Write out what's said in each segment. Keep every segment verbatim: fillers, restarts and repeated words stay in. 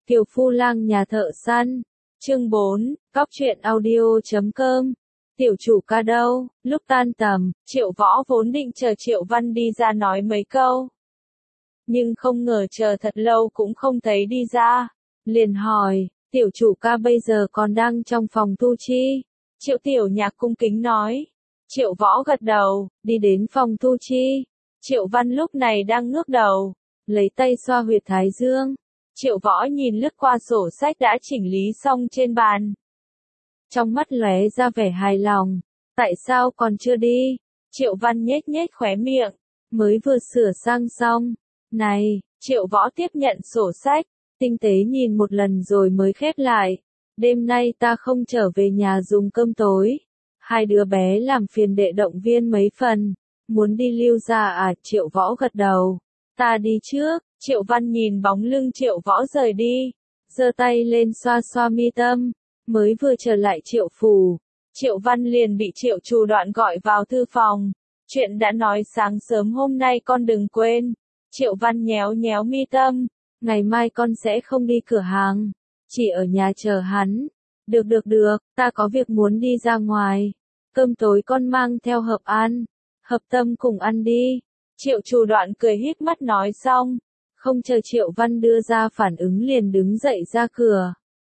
Kiều Phu Lang nhà thợ săn. Chương bốn, Cóc truyện audio chấm com. Tiểu chủ ca đâu? Lúc tan tầm, Triệu Võ vốn định chờ Triệu Văn đi ra nói mấy câu. Nhưng không ngờ chờ thật lâu cũng không thấy đi ra. Liền hỏi, tiểu chủ ca bây giờ còn đang trong phòng tu chi? Triệu Tiểu Nhạc cung kính nói. Triệu Võ gật đầu, đi đến phòng tu chi. Triệu Văn lúc này đang ngước đầu, lấy tay xoa huyệt thái dương. Triệu Võ nhìn lướt qua sổ sách đã chỉnh lý xong trên bàn. Trong mắt lóe ra vẻ hài lòng. Tại sao còn chưa đi? Triệu Văn nhếch nhếch khóe miệng. Mới vừa sửa sang xong. Này, Triệu Võ tiếp nhận sổ sách, tinh tế nhìn một lần rồi mới khép lại. Đêm nay ta không trở về nhà dùng cơm tối. Hai đứa bé làm phiền đệ động viên mấy phần. Muốn đi lưu ra à? Triệu Võ gật đầu. Ta đi trước. Triệu Văn nhìn bóng lưng Triệu Võ rời đi, giơ tay lên xoa xoa mi tâm. Mới vừa trở lại Triệu phủ, Triệu Văn liền bị Triệu Trù Đoạn gọi vào thư phòng. Chuyện đã nói sáng sớm hôm nay con đừng quên. Triệu Văn nhéo nhéo mi tâm. Ngày mai con sẽ không đi cửa hàng, chỉ ở nhà chờ hắn. Được được được, ta có việc muốn đi ra ngoài. Cơm tối con mang theo Hợp An, Hợp Tâm cùng ăn đi. Triệu Trù Đoạn cười híp mắt nói xong, không chờ Triệu Văn đưa ra phản ứng liền đứng dậy ra cửa.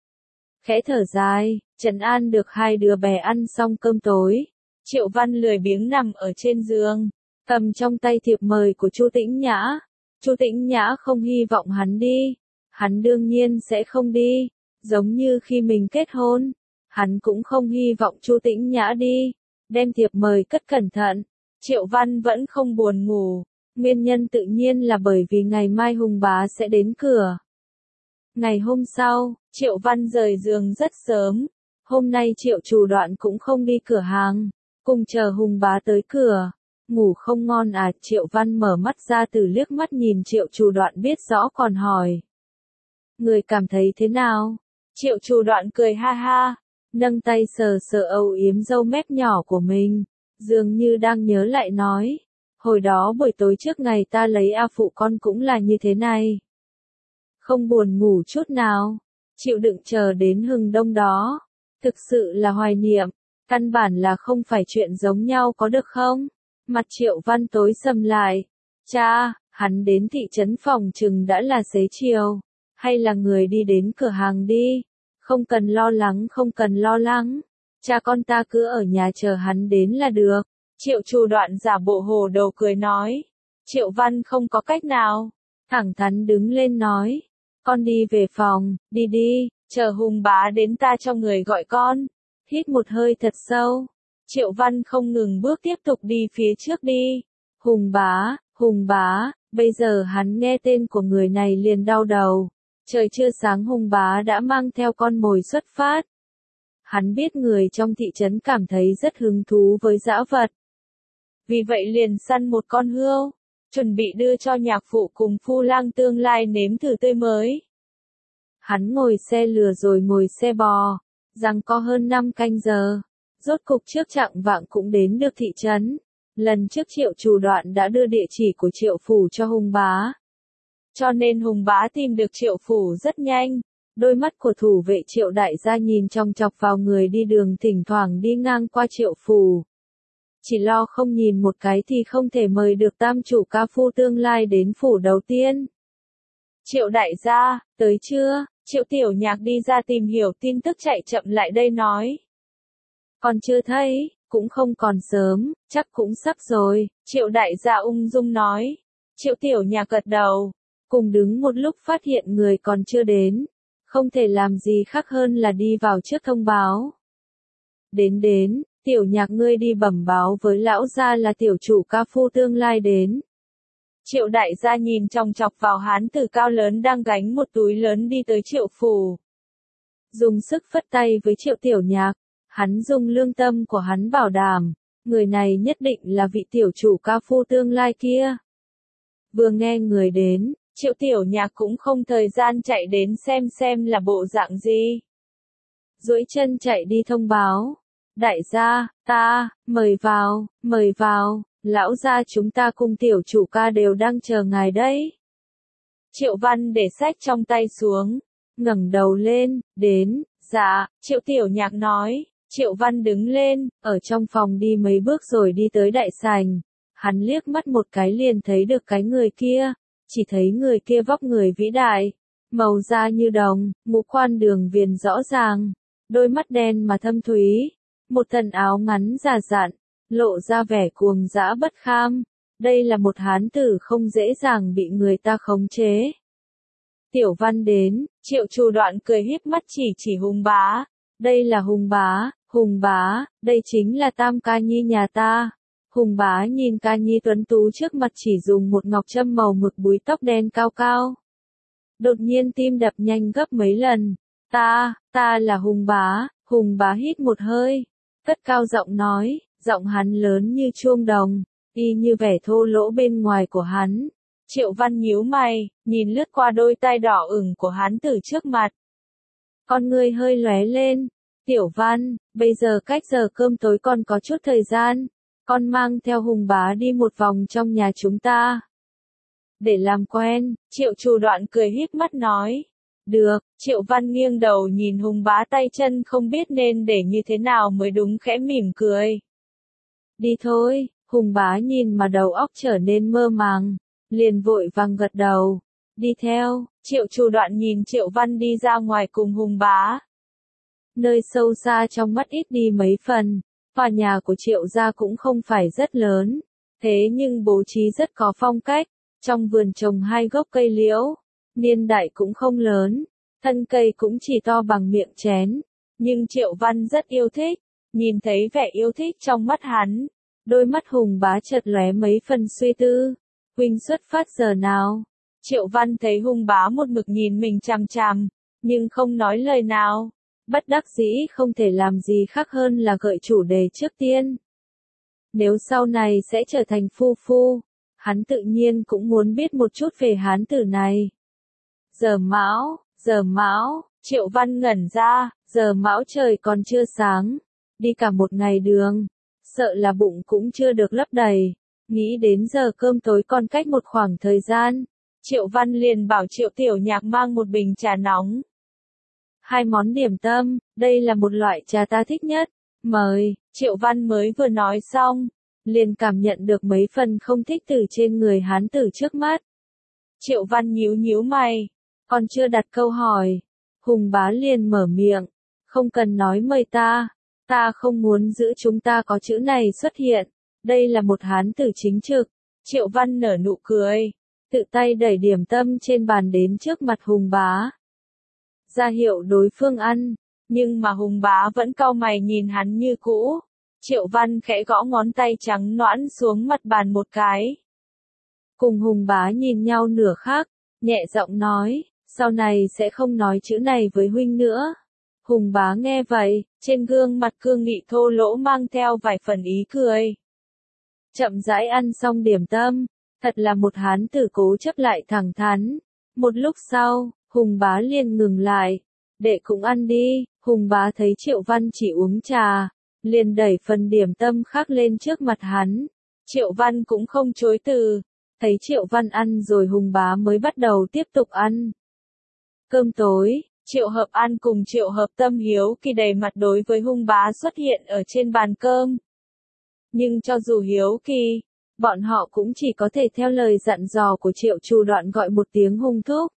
Khẽ thở dài, trấn an được hai đứa bé ăn xong cơm tối. Triệu Văn lười biếng nằm ở trên giường, cầm trong tay thiệp mời của Chu Tĩnh Nhã. Chu Tĩnh Nhã không hy vọng hắn đi. Hắn đương nhiên sẽ không đi, giống như khi mình kết hôn. Hắn cũng không hy vọng Chu Tĩnh Nhã đi. Đem thiệp mời cất cẩn thận. Triệu Văn vẫn không buồn ngủ. Nguyên nhân tự nhiên là bởi vì ngày mai Hùng Bá sẽ đến cửa. Ngày hôm sau, Triệu Văn rời giường rất sớm. Hôm nay Triệu Trù Đoạn cũng không đi cửa hàng, cùng chờ Hùng Bá tới cửa. Ngủ không ngon à? Triệu Văn mở mắt ra từ liếc mắt nhìn Triệu Trù Đoạn biết rõ còn hỏi. Người cảm thấy thế nào? Triệu Trù Đoạn cười ha ha, nâng tay sờ sờ âu yếm râu mép nhỏ của mình, dường như đang nhớ lại nói. Hồi đó buổi tối trước ngày ta lấy A phụ con cũng là như thế này. Không buồn ngủ chút nào, chịu đựng chờ đến hừng đông đó. Thực sự là hoài niệm, căn bản là không phải chuyện giống nhau có được không? Mặt Triệu Văn tối sầm lại. Cha, hắn đến thị trấn phòng chừng đã là xế chiều, hay là người đi đến cửa hàng đi. Không cần lo lắng, không cần lo lắng. Cha con ta cứ ở nhà chờ hắn đến là được. Triệu Trù Đoạn giả bộ hồ đồ cười nói. Triệu Văn không có cách nào, thẳng thắn đứng lên nói. Con đi về phòng, đi đi, chờ Hùng Bá đến ta cho người gọi con. Hít một hơi thật sâu. Triệu Văn không ngừng bước tiếp tục đi phía trước đi. Hùng Bá, Hùng Bá, bây giờ hắn nghe tên của người này liền đau đầu. Trời chưa sáng Hùng Bá đã mang theo con mồi xuất phát. Hắn biết người trong thị trấn cảm thấy rất hứng thú với dã vật. Vì vậy liền săn một con hươu, chuẩn bị đưa cho nhạc phụ cùng Phu Lang tương lai nếm thử tươi mới. Hắn ngồi xe lừa rồi ngồi xe bò, giằng co hơn năm canh giờ. Rốt cục trước chạng vạng cũng đến được thị trấn. Lần trước Triệu Trù Đoạn đã đưa địa chỉ của Triệu phủ cho Hùng Bá. Cho nên Hùng Bá tìm được Triệu phủ rất nhanh. Đôi mắt của thủ vệ Triệu đại gia nhìn chòng chọc vào người đi đường thỉnh thoảng đi ngang qua Triệu phủ. Chỉ lo không nhìn một cái thì không thể mời được tam chủ ca phu tương lai đến phủ đầu tiên. Triệu đại gia, tới chưa? Triệu Tiểu Nhạc đi ra tìm hiểu tin tức chạy chậm lại đây nói. Còn chưa thấy, cũng không còn sớm, chắc cũng sắp rồi. Triệu đại gia ung dung nói. Triệu Tiểu Nhạc gật đầu, cùng đứng một lúc phát hiện người còn chưa đến. Không thể làm gì khác hơn là đi vào trước thông báo. Đến đến, Tiểu Nhạc ngươi đi bẩm báo với lão gia là tiểu chủ ca phu tương lai đến. Triệu đại gia nhìn chòng chọc vào hán tử cao lớn đang gánh một túi lớn đi tới Triệu phủ. Dùng sức phất tay với Triệu Tiểu Nhạc, hắn dùng lương tâm của hắn bảo đảm, người này nhất định là vị tiểu chủ ca phu tương lai kia. Vừa nghe người đến, Triệu Tiểu Nhạc cũng không thời gian chạy đến xem xem là bộ dạng gì. Duỗi chân chạy đi thông báo. Đại gia, ta, mời vào, mời vào, lão gia chúng ta cùng tiểu chủ ca đều đang chờ ngài đấy. Triệu Văn để sách trong tay xuống, ngẩng đầu lên, đến, dạ, Triệu Tiểu Nhạc nói. Triệu Văn đứng lên, ở trong phòng đi mấy bước rồi đi tới đại sảnh. Hắn liếc mắt một cái liền thấy được cái người kia, chỉ thấy người kia vóc người vĩ đại, màu da như đồng, ngũ quan đường viền rõ ràng, đôi mắt đen mà thâm thúy, một thân áo ngắn già dặn, lộ ra vẻ cuồng dã bất kham. Đây là một hán tử không dễ dàng bị người ta khống chế. Tiểu Văn đến, Triệu Trù Đoạn cười híp mắt chỉ chỉ Hùng Bá. Đây là Hùng Bá, Hùng Bá, đây chính là Tam ca nhi nhà ta. Hùng Bá nhìn ca nhi tuấn tú trước mặt chỉ dùng một ngọc trâm màu mực búi tóc đen cao cao. Đột nhiên tim đập nhanh gấp mấy lần. Ta, ta là Hùng Bá. Hùng Bá hít một hơi, cất cao giọng nói, giọng hắn lớn như chuông đồng, y như vẻ thô lỗ bên ngoài của hắn. Triệu Văn nhíu mày, nhìn lướt qua đôi tai đỏ ửng của hắn từ trước mặt. Con ngươi hơi lóe lên. Tiểu Văn, bây giờ cách giờ cơm tối còn có chút thời gian. Con mang theo Hùng Bá đi một vòng trong nhà chúng ta. Để làm quen, Triệu Trù Đoạn cười híp mắt nói. Được, Triệu Văn nghiêng đầu nhìn Hùng Bá tay chân không biết nên để như thế nào mới đúng, khẽ mỉm cười. Đi thôi, Hùng Bá nhìn mà đầu óc trở nên mơ màng, liền vội vàng gật đầu. Đi theo, Triệu Trù Đoạn nhìn Triệu Văn đi ra ngoài cùng Hùng Bá. Nơi sâu xa trong mắt ít đi mấy phần, tòa nhà của Triệu gia cũng không phải rất lớn, thế nhưng bố trí rất có phong cách. Trong vườn trồng hai gốc cây liễu, niên đại cũng không lớn, thân cây cũng chỉ to bằng miệng chén, nhưng Triệu Văn rất yêu thích. Nhìn thấy vẻ yêu thích trong mắt hắn, đôi mắt Hùng Bá chợt lóe mấy phần suy tư. Huynh xuất phát giờ nào? Triệu Văn thấy Hùng Bá một mực nhìn mình chằm chằm, nhưng không nói lời nào. Bất đắc dĩ không thể làm gì khác hơn là gợi chủ đề trước tiên. Nếu sau này sẽ trở thành phu phu, hắn tự nhiên cũng muốn biết một chút về hán tử này. Giờ mão, giờ mão, Triệu Văn ngẩn ra, giờ mão trời còn chưa sáng, đi cả một ngày đường, sợ là bụng cũng chưa được lấp đầy, nghĩ đến giờ cơm tối còn cách một khoảng thời gian, Triệu Văn liền bảo Triệu Tiểu Nhạc mang một bình trà nóng. Hai món điểm tâm, đây là một loại trà ta thích nhất, mời. Triệu Văn mới vừa nói xong, liền cảm nhận được mấy phần không thích từ trên người hán tử trước mắt. Triệu Văn nhíu nhíu mày, còn chưa đặt câu hỏi, Hùng Bá liền mở miệng, không cần nói mời ta, ta không muốn giữ chúng ta có chữ này xuất hiện, đây là một hán tử chính trực. Triệu Văn nở nụ cười, tự tay đẩy điểm tâm trên bàn đến trước mặt Hùng Bá. Ra hiệu đối phương ăn, nhưng mà Hùng Bá vẫn cau mày nhìn hắn như cũ. Triệu Văn khẽ gõ ngón tay trắng nõn xuống mặt bàn một cái. Cùng Hùng Bá nhìn nhau nửa khắc, nhẹ giọng nói, sau này sẽ không nói chữ này với huynh nữa. Hùng Bá nghe vậy, trên gương mặt cương nghị thô lỗ mang theo vài phần ý cười. Chậm rãi ăn xong điểm tâm, thật là một hán tử cố chấp lại thẳng thắn. Một lúc sau, Hùng Bá liền ngừng lại, đệ cũng ăn đi. Hùng Bá thấy Triệu Văn chỉ uống trà, liền đẩy phần điểm tâm khác lên trước mặt hắn. Triệu Văn cũng không chối từ, thấy Triệu Văn ăn rồi Hùng Bá mới bắt đầu tiếp tục ăn. Cơm tối, Triệu Hợp An cùng Triệu Hợp Tâm hiếu kỳ đầy mặt đối với Hùng Bá xuất hiện ở trên bàn cơm. Nhưng cho dù hiếu kỳ, bọn họ cũng chỉ có thể theo lời dặn dò của Triệu Trù Đoạn gọi một tiếng Hùng thúc.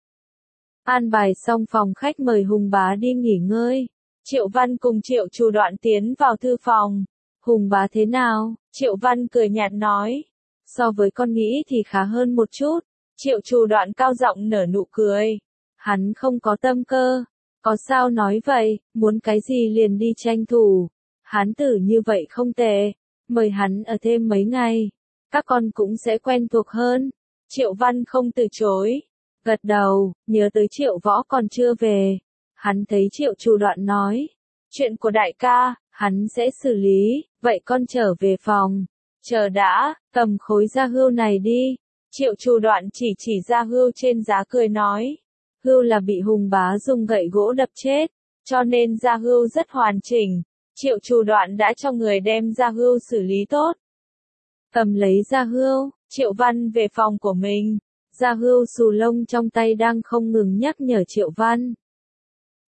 An bài xong phòng khách mời Hùng Bá đi nghỉ ngơi. Triệu Văn cùng Triệu Trù Đoạn tiến vào thư phòng. Hùng Bá thế nào? Triệu Văn cười nhạt nói. So với con nghĩ thì khá hơn một chút. Triệu Trù Đoạn cao giọng nở nụ cười. Hắn không có tâm cơ. Có sao nói vậy, muốn cái gì liền đi tranh thủ. Hán tử như vậy không tệ. Mời hắn ở thêm mấy ngày. Các con cũng sẽ quen thuộc hơn. Triệu Văn không từ chối. Gật đầu, nhớ tới Triệu Võ còn chưa về. Hắn thấy Triệu Trù Đoạn nói. Chuyện của đại ca, hắn sẽ xử lý, vậy con trở về phòng. Chờ đã, cầm khối da hươu này đi. Triệu Trù Đoạn chỉ chỉ da hươu trên giá cười nói. Hươu là bị Hùng Bá dùng gậy gỗ đập chết, cho nên da hươu rất hoàn chỉnh. Triệu Trù Đoạn đã cho người đem da hươu xử lý tốt. Cầm lấy da hươu, Triệu Văn về phòng của mình. Da hươu xù lông trong tay đang không ngừng nhắc nhở Triệu Văn.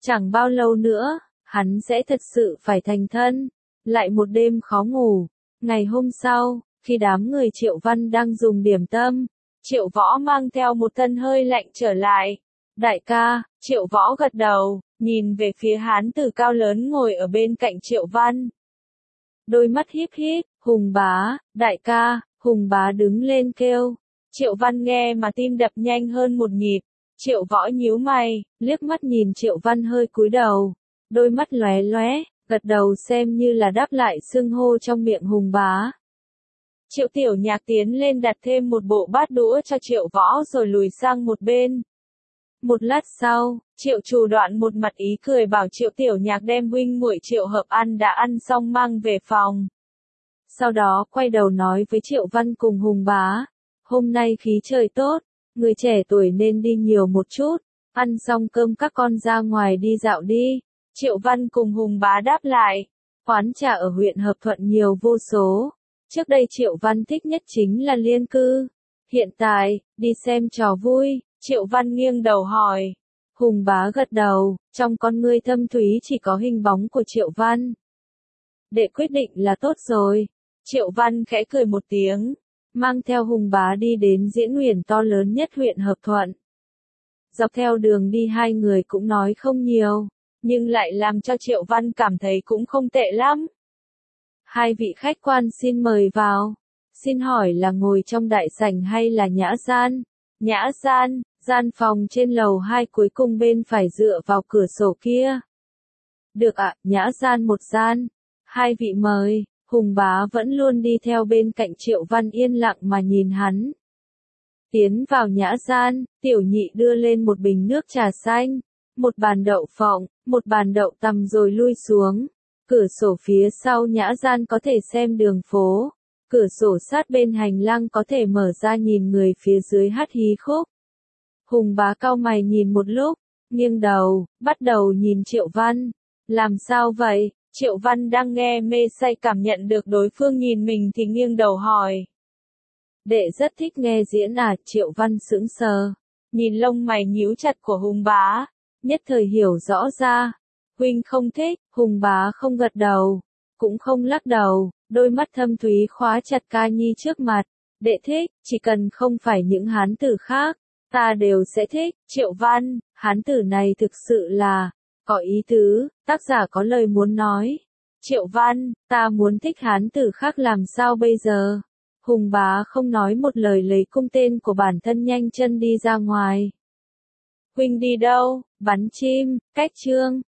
Chẳng bao lâu nữa, hắn sẽ thật sự phải thành thân. Lại một đêm khó ngủ. Ngày hôm sau, khi đám người Triệu Văn đang dùng điểm tâm, Triệu Võ mang theo một thân hơi lạnh trở lại. Đại ca, Triệu Võ gật đầu, nhìn về phía hán tử cao lớn ngồi ở bên cạnh Triệu Văn. Đôi mắt híp híp, Hùng bá, đại ca, Hùng bá đứng lên kêu. Triệu Văn nghe mà tim đập nhanh hơn một nhịp. Triệu Võ nhíu mày, liếc mắt nhìn Triệu Văn hơi cúi đầu. Đôi mắt lóe lóe, gật đầu xem như là đáp lại xưng hô trong miệng Hùng bá. Triệu Tiểu Nhạc tiến lên đặt thêm một bộ bát đũa cho Triệu Võ rồi lùi sang một bên. Một lát sau, Triệu Trù Đoạn một mặt ý cười bảo Triệu Tiểu Nhạc đem huynh muội Triệu Hợp ăn đã ăn xong mang về phòng. Sau đó quay đầu nói với Triệu Văn cùng Hùng bá, hôm nay khí trời tốt, người trẻ tuổi nên đi nhiều một chút, ăn xong cơm các con ra ngoài đi dạo đi. Triệu Văn cùng Hùng bá đáp lại, quán trà ở huyện Hợp Thuận nhiều vô số. Trước đây Triệu Văn thích nhất chính là liên cư. Hiện tại, đi xem trò vui. Triệu Văn nghiêng đầu hỏi. Hùng bá gật đầu, trong con ngươi thâm thúy chỉ có hình bóng của Triệu Văn. Đệ quyết định là tốt rồi. Triệu Văn khẽ cười một tiếng, mang theo Hùng bá đi đến diễn huyền to lớn nhất huyện Hợp Thuận. Dọc theo đường đi hai người cũng nói không nhiều, nhưng lại làm cho Triệu Văn cảm thấy cũng không tệ lắm. Hai vị khách quan xin mời vào. Xin hỏi là ngồi trong đại sảnh hay là nhã gian? Nhã gian, gian phòng trên lầu hai cuối cùng bên phải dựa vào cửa sổ kia. Được ạ, nhã gian một gian. Hai vị mời. Hùng bá vẫn luôn đi theo bên cạnh Triệu Văn yên lặng mà nhìn hắn. Tiến vào nhã gian, tiểu nhị đưa lên một bình nước trà xanh, một bàn đậu phộng, một bàn đậu tằm rồi lui xuống. Cửa sổ phía sau nhã gian có thể xem đường phố. Cửa sổ sát bên hành lang có thể mở ra nhìn người phía dưới hát hí khúc. Hùng bá cau mày nhìn một lúc, nghiêng đầu, bắt đầu nhìn Triệu Văn. Làm sao vậy? Triệu Văn đang nghe mê say cảm nhận được đối phương nhìn mình thì nghiêng đầu hỏi. Đệ rất thích nghe diễn à? Triệu Văn sững sờ, nhìn lông mày nhíu chặt của Hùng bá, nhất thời hiểu rõ ra. Huynh không thích. Hùng bá không gật đầu, cũng không lắc đầu, đôi mắt thâm thúy khóa chặt ca nhi trước mặt. Đệ thích, chỉ cần không phải những hán tử khác, ta đều sẽ thích. Triệu Văn, hán tử này thực sự là có ý tứ, tác giả có lời muốn nói. Triệu Văn, ta muốn thích hán tử khác làm sao bây giờ? Hùng bá không nói một lời lấy cung tên của bản thân nhanh chân đi ra ngoài. Huynh đi đâu? Bắn chim, cách chương.